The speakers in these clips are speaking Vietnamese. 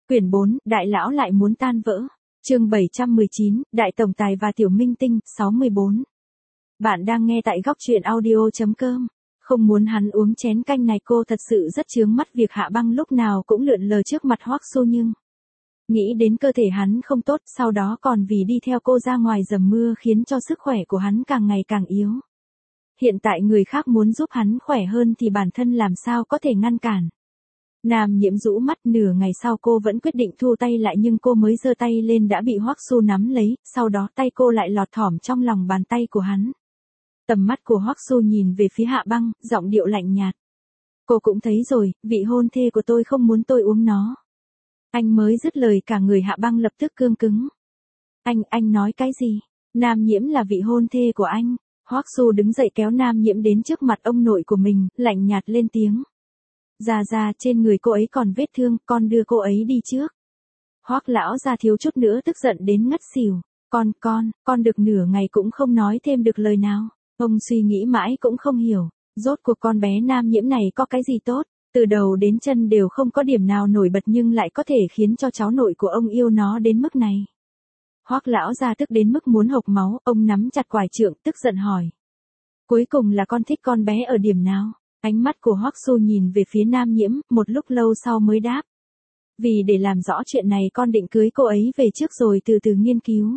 Quyển 4, Đại lão lại muốn tan vỡ. Chương 719, Đại tổng tài và tiểu minh tinh, 64. Bạn đang nghe tại góc truyện audio.com. Không muốn hắn uống chén canh này, cô thật sự rất chướng mắt việc Hạ Băng lúc nào cũng lượn lờ trước mặt Hoắc Sô, nhưng nghĩ đến cơ thể hắn không tốt, sau đó còn vì đi theo cô ra ngoài dầm mưa khiến cho sức khỏe của hắn càng ngày càng yếu. Hiện tại người khác muốn giúp hắn khỏe hơn thì bản thân làm sao có thể ngăn cản. Nam Nhiễm rũ mắt, nửa ngày sau cô vẫn quyết định thu tay lại, nhưng cô mới giơ tay lên đã bị Hoắc Sô nắm lấy, sau đó tay cô lại lọt thỏm trong lòng bàn tay của hắn. Tầm mắt của Hoắc Sô nhìn về phía Hạ Băng, giọng điệu lạnh nhạt. Cô cũng thấy rồi, vị hôn thê của tôi không muốn tôi uống nó. Anh mới dứt lời cả người Hạ Băng lập tức cương cứng. Anh nói cái gì? Nam Nhiễm là vị hôn thê của anh. Hoắc Sô đứng dậy kéo Nam Nhiễm đến trước mặt ông nội của mình, lạnh nhạt lên tiếng. Ra trên người cô ấy còn vết thương, con đưa cô ấy đi trước. Hoắc lão gia thiếu chút nữa tức giận đến ngất xỉu. Con được nửa ngày cũng không nói thêm được lời nào. Ông suy nghĩ mãi cũng không hiểu, rốt cuộc con bé Nam Nhiễm này có cái gì tốt, từ đầu đến chân đều không có điểm nào nổi bật nhưng lại có thể khiến cho cháu nội của ông yêu nó đến mức này. Hoắc lão gia tức đến mức muốn hộc máu, ông nắm chặt quải trượng tức giận hỏi. Cuối cùng là con thích con bé ở điểm nào? Ánh mắt của Hoắc Sô nhìn về phía Nam Nhiễm, một lúc lâu sau mới đáp. Vì để làm rõ chuyện này con định cưới cô ấy về trước rồi từ từ nghiên cứu.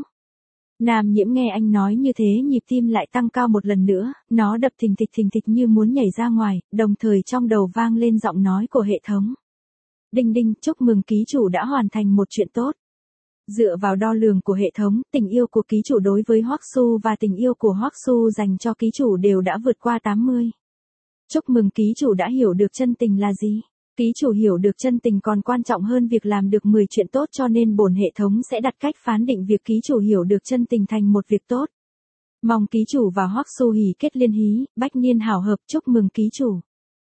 Nam Nhiễm nghe anh nói như thế nhịp tim lại tăng cao một lần nữa, nó đập thình thịch như muốn nhảy ra ngoài, đồng thời trong đầu vang lên giọng nói của hệ thống. Đinh đinh, chúc mừng ký chủ đã hoàn thành một chuyện tốt. Dựa vào đo lường của hệ thống, tình yêu của ký chủ đối với Hoắc Sô và tình yêu của Hoắc Sô dành cho ký chủ đều đã vượt qua 80. Chúc mừng ký chủ đã hiểu được chân tình là gì. Ký chủ hiểu được chân tình còn quan trọng hơn việc làm được 10 chuyện tốt, cho nên bổn hệ thống sẽ đặt cách phán định việc ký chủ hiểu được chân tình thành một việc tốt. Mong ký chủ và Hoắc Sô hỷ kết liên hí, bách niên hảo hợp, chúc mừng ký chủ.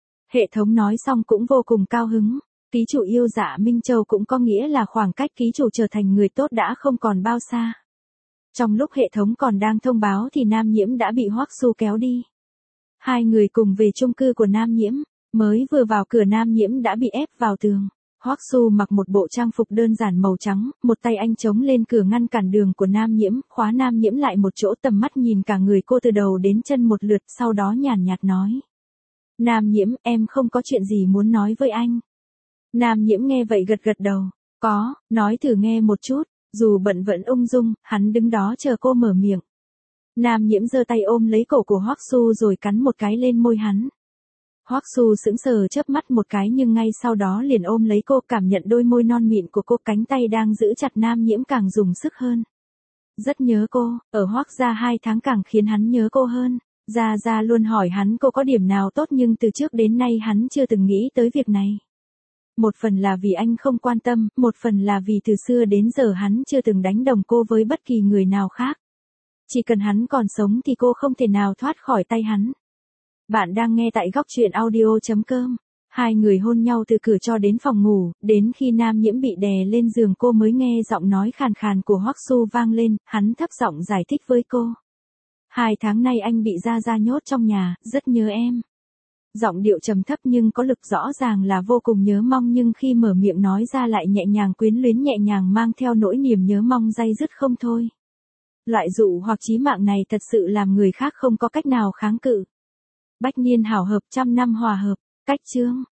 Hệ thống nói xong cũng vô cùng cao hứng. Ký chủ yêu Dạ Minh Châu cũng có nghĩa là khoảng cách ký chủ trở thành người tốt đã không còn bao xa. Trong lúc hệ thống còn đang thông báo thì Nam Nhiễm đã bị Hoắc Sô kéo đi. Hai người cùng về chung cư của Nam Nhiễm. Mới vừa vào cửa Nam Nhiễm đã bị ép vào tường. Hoắc Sô mặc một bộ trang phục đơn giản màu trắng, một tay anh chống lên cửa ngăn cản đường của Nam Nhiễm, khóa Nam Nhiễm lại một chỗ, tầm mắt nhìn cả người cô từ đầu đến chân một lượt, sau đó nhàn nhạt nói. Nam Nhiễm, em không có chuyện gì muốn nói với anh. Nam Nhiễm nghe vậy gật đầu. Có, nói thử nghe một chút. Dù bận vẫn ung dung, hắn đứng đó chờ cô mở miệng. Nam Nhiễm giơ tay ôm lấy cổ của Hoắc Sô rồi cắn một cái lên môi hắn. Hoắc Sô sững sờ chớp mắt một cái nhưng ngay sau đó liền ôm lấy cô, cảm nhận đôi môi non mịn của cô, cánh tay đang giữ chặt Nam Nhiễm càng dùng sức hơn. Rất nhớ cô, ở Hoắc gia 2 tháng càng khiến hắn nhớ cô hơn. Gia luôn hỏi hắn cô có điểm nào tốt nhưng từ trước đến nay hắn chưa từng nghĩ tới việc này. Một phần là vì anh không quan tâm, một phần là vì từ xưa đến giờ hắn chưa từng đánh đồng cô với bất kỳ người nào khác. Chỉ cần hắn còn sống thì cô không thể nào thoát khỏi tay hắn. Bạn đang nghe tại góc truyện audio.com. Hai người hôn nhau từ cửa cho đến phòng ngủ, đến khi Nam Nhiễm bị đè lên giường cô mới nghe giọng nói khàn khàn của Hoắc Sô vang lên, hắn thấp giọng giải thích với cô. 2 tháng nay anh bị Gia nhốt trong nhà, rất nhớ em. Giọng điệu trầm thấp nhưng có lực, rõ ràng là vô cùng nhớ mong, nhưng khi mở miệng nói ra lại nhẹ nhàng quyến luyến, nhẹ nhàng mang theo nỗi niềm nhớ mong day dứt không thôi. Loại dụ hoặc chí mạng này thật sự làm người khác không có cách nào kháng cự. Bách niên hảo hợp, trăm năm hòa hợp. Cách chương